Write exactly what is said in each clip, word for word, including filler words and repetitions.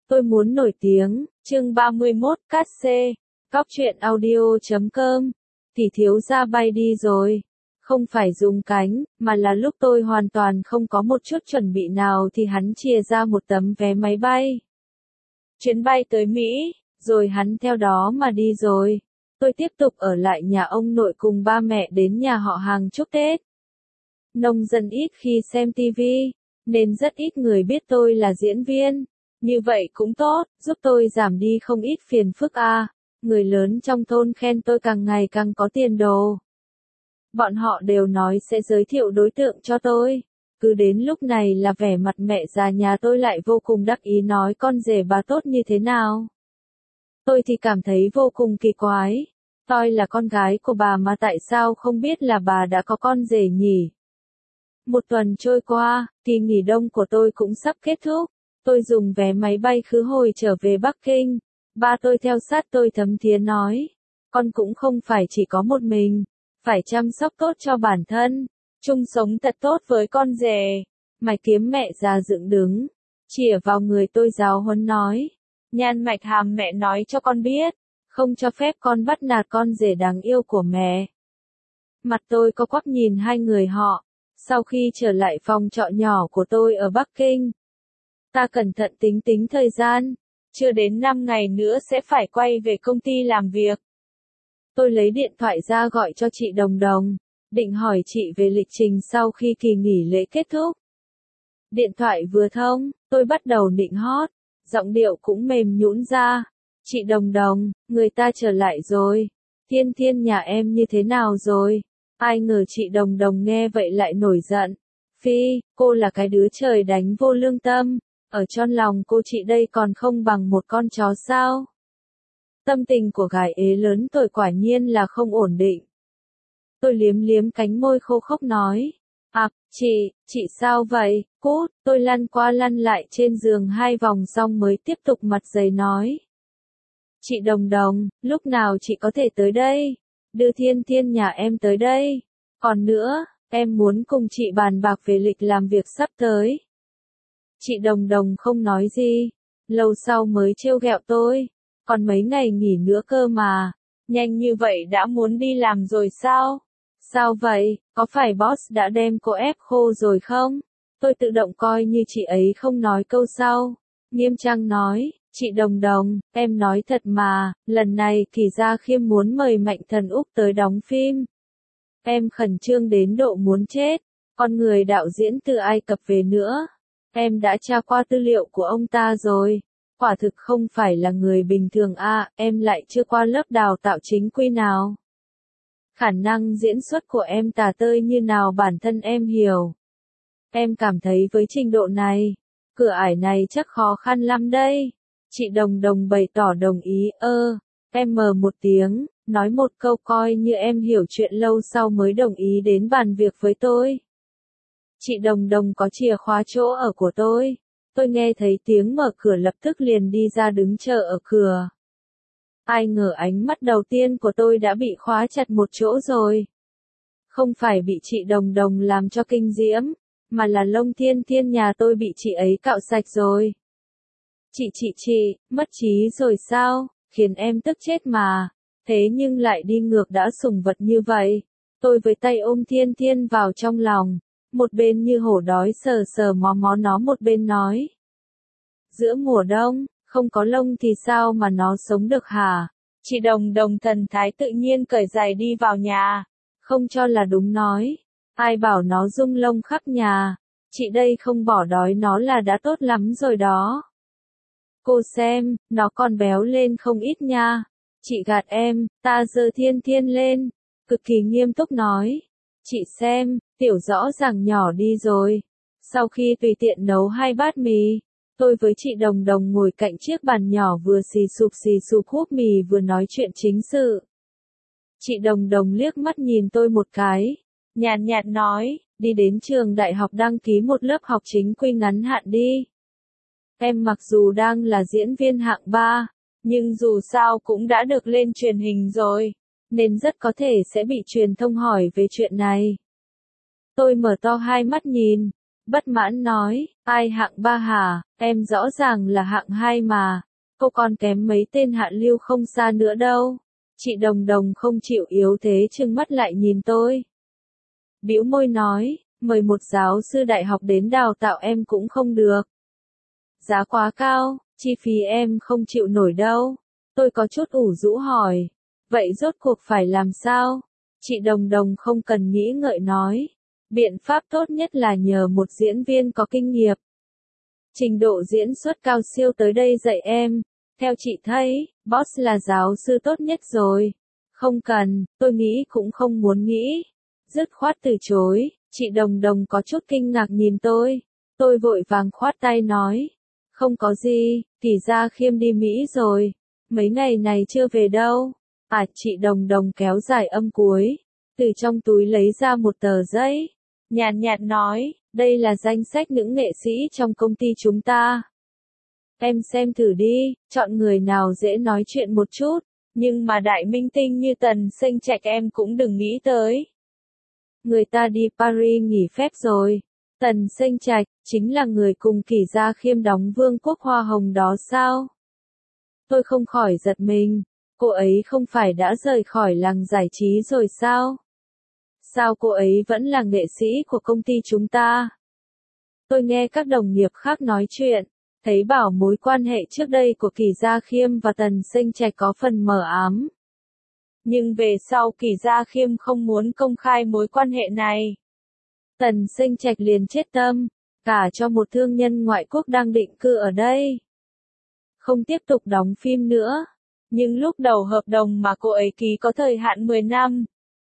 Tôi muốn nổi tiếng, chương ba mươi mốt, cát xê, cóc truyện audio chấm com, tỷ thiếu gia bay đi rồi. Không phải dùng cánh, mà là lúc tôi hoàn toàn không có một chút chuẩn bị nào thì hắn chìa ra một tấm vé máy bay. Chuyến bay tới Mỹ, rồi hắn theo đó mà đi rồi. Tôi tiếp tục ở lại nhà ông nội cùng ba mẹ đến nhà họ hàng chúc Tết. Nông dân ít khi xem ti vi, nên rất ít người biết tôi là diễn viên. Như vậy cũng tốt, giúp tôi giảm đi không ít phiền phức à. Người lớn trong thôn khen tôi càng ngày càng có tiền đồ. Bọn họ đều nói sẽ giới thiệu đối tượng cho tôi. Cứ đến lúc này là vẻ mặt mẹ già nhà tôi lại vô cùng đắc ý nói con rể bà tốt như thế nào. Tôi thì cảm thấy vô cùng kỳ quái. Tôi là con gái của bà mà tại sao không biết là bà đã có con rể nhỉ? Một tuần trôi qua, kỳ nghỉ đông của tôi cũng sắp kết thúc. Tôi dùng vé máy bay khứ hồi trở về Bắc Kinh. Ba tôi theo sát tôi thấm thía nói. Con cũng không phải chỉ có một mình. Phải chăm sóc tốt cho bản thân. Chung sống thật tốt với con rể. Mày kiếm mẹ già dựng đứng. Chỉa vào người tôi giáo huấn nói. Nhan mạch hàm mẹ nói cho con biết. Không cho phép con bắt nạt con rể đáng yêu của mẹ. Mặt tôi có quắp nhìn hai người họ. Sau khi trở lại phòng trọ nhỏ của tôi ở Bắc Kinh. Ta cẩn thận tính tính thời gian. Chưa đến năm ngày nữa sẽ phải quay về công ty làm việc. Tôi lấy điện thoại ra gọi cho chị Đồng Đồng. Định hỏi chị về lịch trình sau khi kỳ nghỉ lễ kết thúc. Điện thoại vừa thông, tôi bắt đầu nịnh hót. Giọng điệu cũng mềm nhũn ra. Chị Đồng Đồng, người ta trở lại rồi. Thiên Thiên nhà em như thế nào rồi? Ai ngờ chị Đồng Đồng nghe vậy lại nổi giận. Phi, cô là cái đứa trời đánh vô lương tâm. Ở trong lòng cô chị đây còn không bằng một con chó sao? Tâm tình của gái ế lớn tuổi quả nhiên là không ổn định. Tôi liếm liếm cánh môi khô khốc nói. À, chị, chị sao vậy? Cút, tôi lăn qua lăn lại trên giường hai vòng xong mới tiếp tục mặt dày nói. Chị Đồng Đồng, lúc nào chị có thể tới đây? Đưa Thiên Thiên nhà em tới đây. Còn nữa, em muốn cùng chị bàn bạc về lịch làm việc sắp tới. Chị Đồng Đồng không nói gì. Lâu sau mới trêu ghẹo tôi. Còn mấy ngày nghỉ nữa cơ mà. Nhanh như vậy đã muốn đi làm rồi sao? Sao vậy? Có phải boss đã đem cô ép khô rồi không? Tôi tự động coi như chị ấy không nói câu sau. Nghiêm trang nói. Chị Đồng Đồng, em nói thật mà, lần này thì Gia Khiêm muốn mời Mạnh Thần Úc tới đóng phim. Em khẩn trương đến độ muốn chết. Con người đạo diễn từ Ai Cập về nữa. Em đã tra qua tư liệu của ông ta rồi. Quả thực không phải là người bình thường à, em lại chưa qua lớp đào tạo chính quy nào. Khả năng diễn xuất của em tà tơi như nào bản thân em hiểu. Em cảm thấy với trình độ này, cửa ải này chắc khó khăn lắm đây. Chị Đồng Đồng bày tỏ đồng ý, ơ, em mờ một tiếng, nói một câu coi như em hiểu chuyện lâu sau mới đồng ý đến bàn việc với tôi. Chị Đồng Đồng có chìa khóa chỗ ở của tôi. Tôi nghe thấy tiếng mở cửa lập tức liền đi ra đứng chờ ở cửa. Ai ngờ ánh mắt đầu tiên của tôi đã bị khóa chặt một chỗ rồi. Không phải bị chị Đồng Đồng làm cho kinh diễm, mà là lông Thiên Thiên nhà tôi bị chị ấy cạo sạch rồi. Chị chị chị, mất trí rồi sao, khiến em tức chết mà. Thế nhưng lại đi ngược đã sủng vật như vậy. Tôi với tay ôm Thiên Thiên vào trong lòng. Một bên như hổ đói sờ sờ mó mó nó một bên nói. Giữa mùa đông, không có lông thì sao mà nó sống được hả? Chị Đồng Đồng thần thái tự nhiên cởi giày đi vào nhà. Không cho là đúng nói. Ai bảo nó rung lông khắp nhà. Chị đây không bỏ đói nó là đã tốt lắm rồi đó. Cô xem, nó còn béo lên không ít nha. Chị gạt em, ta giơ Thiên Thiên lên. Cực kỳ nghiêm túc nói. Chị xem, tiểu rõ ràng nhỏ đi rồi. Sau khi tùy tiện nấu hai bát mì, tôi với chị Đồng Đồng ngồi cạnh chiếc bàn nhỏ vừa xì sụp xì sụp húp mì vừa nói chuyện chính sự. Chị Đồng Đồng liếc mắt nhìn tôi một cái, nhàn nhạt nói, đi đến trường đại học đăng ký một lớp học chính quy ngắn hạn đi. Em mặc dù đang là diễn viên hạng ba, nhưng dù sao cũng đã được lên truyền hình rồi, nên rất có thể sẽ bị truyền thông hỏi về chuyện này. Tôi mở to hai mắt nhìn, Bất mãn nói, ai hạng ba hả, em rõ ràng là hạng hai mà, cô còn kém mấy tên hạ lưu không xa nữa đâu. Chị Đồng Đồng không chịu yếu thế trừng mắt lại nhìn tôi. Bĩu môi nói, mời một giáo sư đại học đến đào tạo em cũng không được. Giá quá cao, chi phí em không chịu nổi đâu. Tôi có chút ủ rũ hỏi, vậy rốt cuộc phải làm sao? Chị Đồng Đồng không cần nghĩ ngợi nói, biện pháp tốt nhất là nhờ một diễn viên có kinh nghiệm. Trình độ diễn xuất cao siêu tới đây dạy em. Theo chị thấy, boss là giáo sư tốt nhất rồi. Không cần, tôi nghĩ cũng không muốn nghĩ. Dứt khoát từ chối, chị Đồng Đồng có chút kinh ngạc nhìn tôi. Tôi vội vàng khoát tay nói. Không có gì, Kỳ Gia Khiêm đi Mỹ rồi. Mấy ngày này chưa về đâu. À, chị Đồng Đồng kéo dài âm cuối. Từ trong túi lấy ra một tờ giấy. Nhàn nhạt nói, đây là danh sách những nghệ sĩ trong công ty chúng ta. Em xem thử đi, chọn người nào dễ nói chuyện một chút, nhưng mà đại minh tinh như Tần Sinh Trạch em cũng đừng nghĩ tới. Người ta đi Paris nghỉ phép rồi. Tần Sinh Trạch, chính là người cùng Kỳ Gia Khiêm đóng Vương quốc Hoa Hồng đó sao? Tôi không khỏi giật mình, cô ấy không phải đã rời khỏi làng giải trí rồi sao? Sao cô ấy vẫn là nghệ sĩ của công ty chúng ta? Tôi nghe các đồng nghiệp khác nói chuyện. Thấy bảo mối quan hệ trước đây của Kỳ Gia Khiêm và Tần Sinh Trạch có phần mờ ám. Nhưng về sau Kỳ Gia Khiêm không muốn công khai mối quan hệ này. Tần Sinh Trạch liền chết tâm, cả cho một thương nhân ngoại quốc đang định cư ở đây. Không tiếp tục đóng phim nữa. Nhưng lúc đầu hợp đồng mà cô ấy ký có thời hạn mười năm.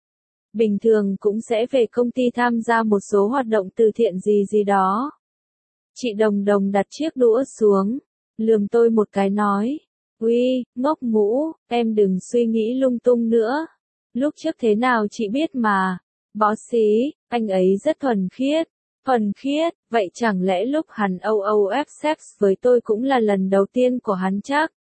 Bình thường cũng sẽ về công ty tham gia một số hoạt động từ thiện gì gì đó. Chị Đồng Đồng đặt chiếc đũa xuống, lườm tôi một cái nói, uy, ngốc ngũ, em đừng suy nghĩ lung tung nữa. Lúc trước thế nào chị biết mà, bossy, anh ấy rất thuần khiết, thuần khiết, vậy chẳng lẽ lúc hắn âu âu ép sex với tôi cũng là lần đầu tiên của hắn chắc?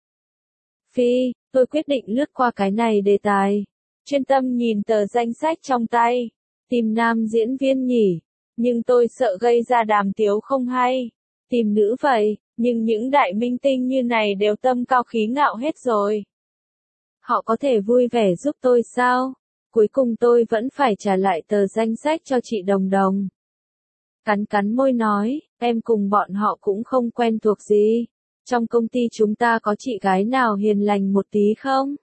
Phi, tôi quyết định lướt qua cái này đề tài, chuyên tâm nhìn tờ danh sách trong tay, tìm nam diễn viên nhỉ. Nhưng tôi sợ gây ra đàm tiếu không hay. Tìm nữ vậy, nhưng những đại minh tinh như này đều tâm cao khí ngạo hết rồi. Họ có thể vui vẻ giúp tôi sao? Cuối cùng tôi vẫn phải trả lại tờ danh sách cho chị Đồng Đồng. Cắn cắn môi nói, em cùng bọn họ cũng không quen thuộc gì. Trong công ty chúng ta có chị gái nào hiền lành một tí không?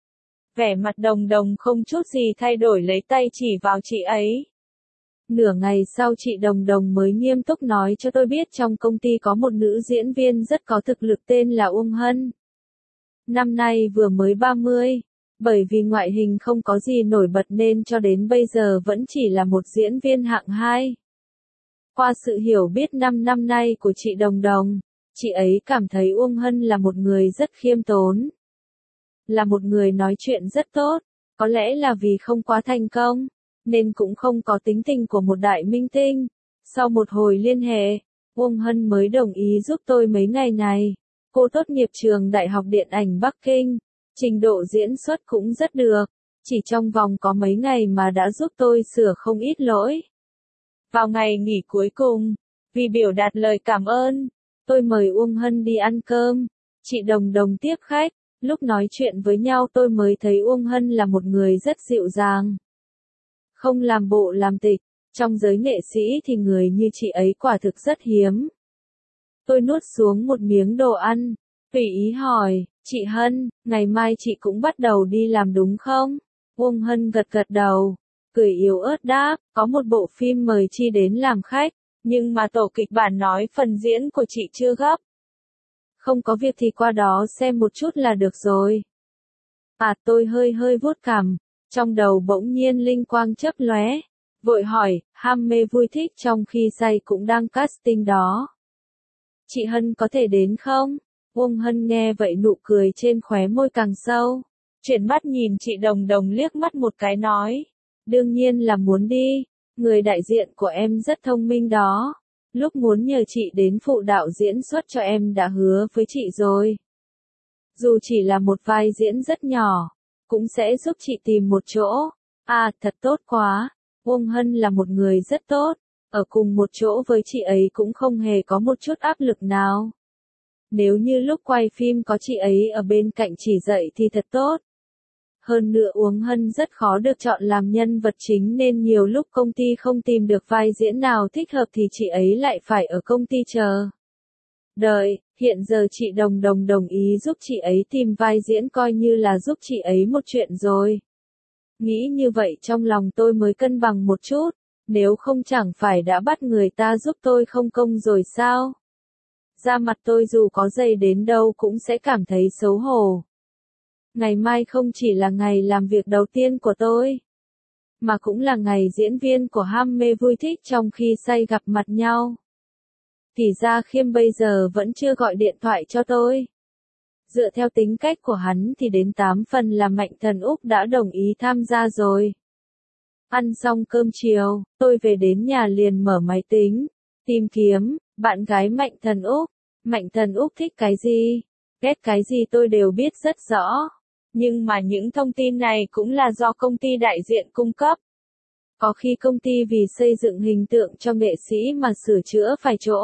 Vẻ mặt Đồng Đồng không chút gì thay đổi lấy tay chỉ vào chị ấy. Nửa ngày sau chị Đồng Đồng mới nghiêm túc nói cho tôi biết trong công ty có một nữ diễn viên rất có thực lực tên là Uông Hân. Năm nay vừa mới ba mươi, bởi vì ngoại hình không có gì nổi bật nên cho đến bây giờ vẫn chỉ là một diễn viên hạng hai. Qua sự hiểu biết năm năm nay của chị Đồng Đồng, chị ấy cảm thấy Uông Hân là một người rất khiêm tốn. Là một người nói chuyện rất tốt, có lẽ là vì không quá thành công, nên cũng không có tính tình của một đại minh tinh. Sau một hồi liên hệ, Uông Hân mới đồng ý giúp tôi mấy ngày này. Cô tốt nghiệp trường Đại học Điện ảnh Bắc Kinh, trình độ diễn xuất cũng rất được, chỉ trong vòng có mấy ngày mà đã giúp tôi sửa không ít lỗi. Vào ngày nghỉ cuối cùng, vì biểu đạt lời cảm ơn, tôi mời Uông Hân đi ăn cơm. Chị Đồng Đồng tiếp khách, lúc nói chuyện với nhau tôi mới thấy Uông Hân là một người rất dịu dàng. Không làm bộ làm tịch, trong giới nghệ sĩ thì người như chị ấy quả thực rất hiếm. Tôi nuốt xuống một miếng đồ ăn, tùy ý hỏi, chị Hân, ngày mai chị cũng bắt đầu đi làm đúng không? Uông Hân gật gật đầu, cười yếu ớt đáp, có một bộ phim mời chi đến làm khách, nhưng mà tổ kịch bản nói phần diễn của chị chưa gấp. Không có việc thì qua đó xem một chút là được rồi. À, tôi hơi hơi vuốt cằm, trong đầu bỗng nhiên linh quang chớp lóe, vội hỏi, ham mê vui thích trong khi say cũng đang casting đó. Chị Hân có thể đến không? Uông Hân nghe vậy nụ cười trên khóe môi càng sâu, chuyển mắt nhìn chị Đồng Đồng liếc mắt một cái nói, đương nhiên là muốn đi, người đại diện của em rất thông minh đó. Lúc muốn nhờ chị đến phụ đạo diễn xuất cho em đã hứa với chị rồi. Dù chỉ là một vai diễn rất nhỏ, cũng sẽ giúp chị tìm một chỗ. À, thật tốt quá. Uông Hân là một người rất tốt. Ở cùng một chỗ với chị ấy cũng không hề có một chút áp lực nào. Nếu như lúc quay phim có chị ấy ở bên cạnh chỉ dạy thì thật tốt. Hơn nữa Uống Hân rất khó được chọn làm nhân vật chính nên nhiều lúc công ty không tìm được vai diễn nào thích hợp thì chị ấy lại phải ở công ty chờ đợi. Hiện giờ chị Đồng Đồng đồng ý giúp chị ấy tìm vai diễn coi như là giúp chị ấy một chuyện rồi. Nghĩ như vậy trong lòng tôi mới cân bằng một chút, nếu không chẳng phải đã bắt người ta giúp tôi không công rồi sao? Da mặt tôi dù có dày đến đâu cũng sẽ cảm thấy xấu hổ. Ngày mai không chỉ là ngày làm việc đầu tiên của tôi, mà cũng là ngày diễn viên của Ham Mê Vui Thích trong khi say gặp mặt nhau. Thì ra Khiêm bây giờ vẫn chưa gọi điện thoại cho tôi. Dựa theo tính cách của hắn thì đến tám phần là Mạnh Thần Úc đã đồng ý tham gia rồi. Ăn xong cơm chiều, tôi về đến nhà liền mở máy tính, tìm kiếm, bạn gái Mạnh Thần Úc. Mạnh Thần Úc thích cái gì, ghét cái gì tôi đều biết rất rõ. Nhưng mà những thông tin này cũng là do công ty đại diện cung cấp. Có khi công ty vì xây dựng hình tượng cho nghệ sĩ mà sửa chữa phải chỗ.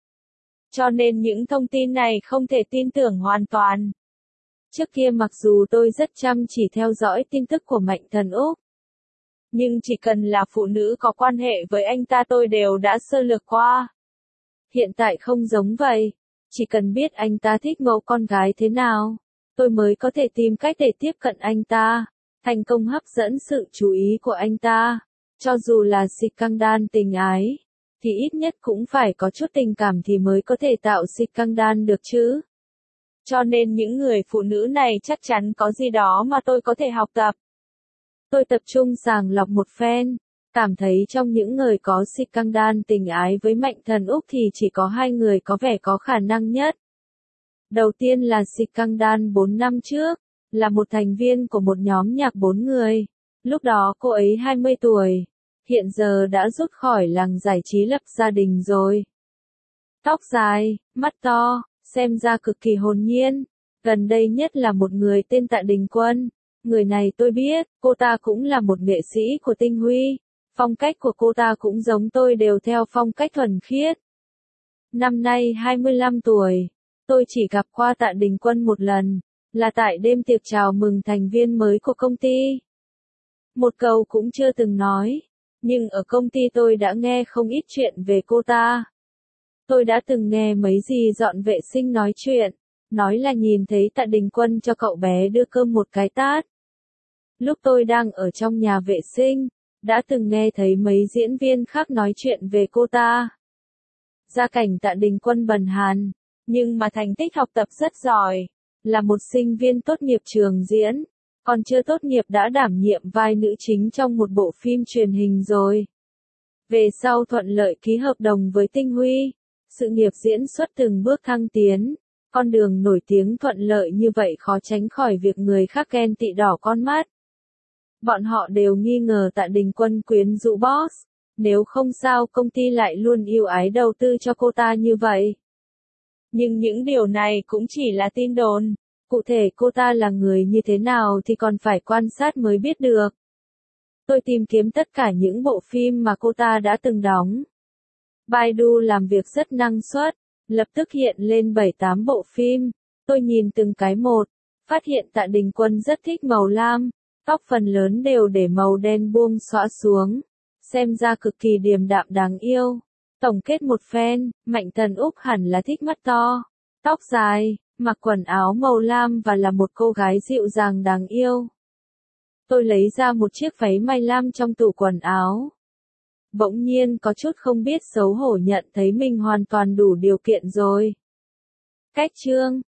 Cho nên những thông tin này không thể tin tưởng hoàn toàn. Trước kia mặc dù tôi rất chăm chỉ theo dõi tin tức của Mạnh Thần Úc, nhưng chỉ cần là phụ nữ có quan hệ với anh ta tôi đều đã sơ lược qua. Hiện tại không giống vậy, chỉ cần biết anh ta thích mẫu con gái thế nào, tôi mới có thể tìm cách để tiếp cận anh ta, thành công hấp dẫn sự chú ý của anh ta. Cho dù là scandal tình ái, thì ít nhất cũng phải có chút tình cảm thì mới có thể tạo scandal được chứ. Cho nên những người phụ nữ này chắc chắn có gì đó mà tôi có thể học tập. Tôi tập trung sàng lọc một phen, cảm thấy trong những người có scandal tình ái với Mạnh Thần Úc thì chỉ có hai người có vẻ có khả năng nhất. Đầu tiên là scandal bốn năm trước, là một thành viên của một nhóm nhạc bốn người. Lúc đó cô ấy hai mươi tuổi, hiện giờ đã rút khỏi làng giải trí lập gia đình rồi. Tóc dài, mắt to, xem ra cực kỳ hồn nhiên. Gần đây nhất là một người tên Tạ Đình Quân. Người này tôi biết, cô ta cũng là một nghệ sĩ của Tinh Huy. Phong cách của cô ta cũng giống tôi, đều theo phong cách thuần khiết. Năm nay hai mươi lăm tuổi, tôi chỉ gặp qua Tạ Đình Quân một lần, là tại đêm tiệc chào mừng thành viên mới của công ty. Một câu cũng chưa từng nói, nhưng ở công ty tôi đã nghe không ít chuyện về cô ta. Tôi đã từng nghe mấy dì dọn vệ sinh nói chuyện, nói là nhìn thấy Tạ Đình Quân cho cậu bé đưa cơm một cái tát. Lúc tôi đang ở trong nhà vệ sinh, đã từng nghe thấy mấy diễn viên khác nói chuyện về cô ta. Gia cảnh Tạ Đình Quân bần hàn, nhưng mà thành tích học tập rất giỏi, là một sinh viên tốt nghiệp trường diễn, còn chưa tốt nghiệp đã đảm nhiệm vai nữ chính trong một bộ phim truyền hình rồi. Về sau thuận lợi ký hợp đồng với Tinh Huy, sự nghiệp diễn xuất từng bước thăng tiến, con đường nổi tiếng thuận lợi như vậy khó tránh khỏi việc người khác ghen tị đỏ con mắt. Bọn họ đều nghi ngờ Tạ Đình Quân quyến rũ boss, nếu không sao công ty lại luôn yêu ái đầu tư cho cô ta như vậy. Nhưng những điều này cũng chỉ là tin đồn, cụ thể cô ta là người như thế nào thì còn phải quan sát mới biết được. Tôi tìm kiếm tất cả những bộ phim mà cô ta đã từng đóng. Baidu làm việc rất năng suất, lập tức hiện lên bảy tám bộ phim, tôi nhìn từng cái một, phát hiện Tạ Đình Quân rất thích màu lam, tóc phần lớn đều để màu đen buông xõa xuống, xem ra cực kỳ điềm đạm đáng yêu. Tổng kết một phen, Mạnh Thần Úc hẳn là thích mắt to, tóc dài, mặc quần áo màu lam và là một cô gái dịu dàng đáng yêu. Tôi lấy ra một chiếc váy may lam trong tủ quần áo. Bỗng nhiên có chút không biết xấu hổ nhận thấy mình hoàn toàn đủ điều kiện rồi. Cách chương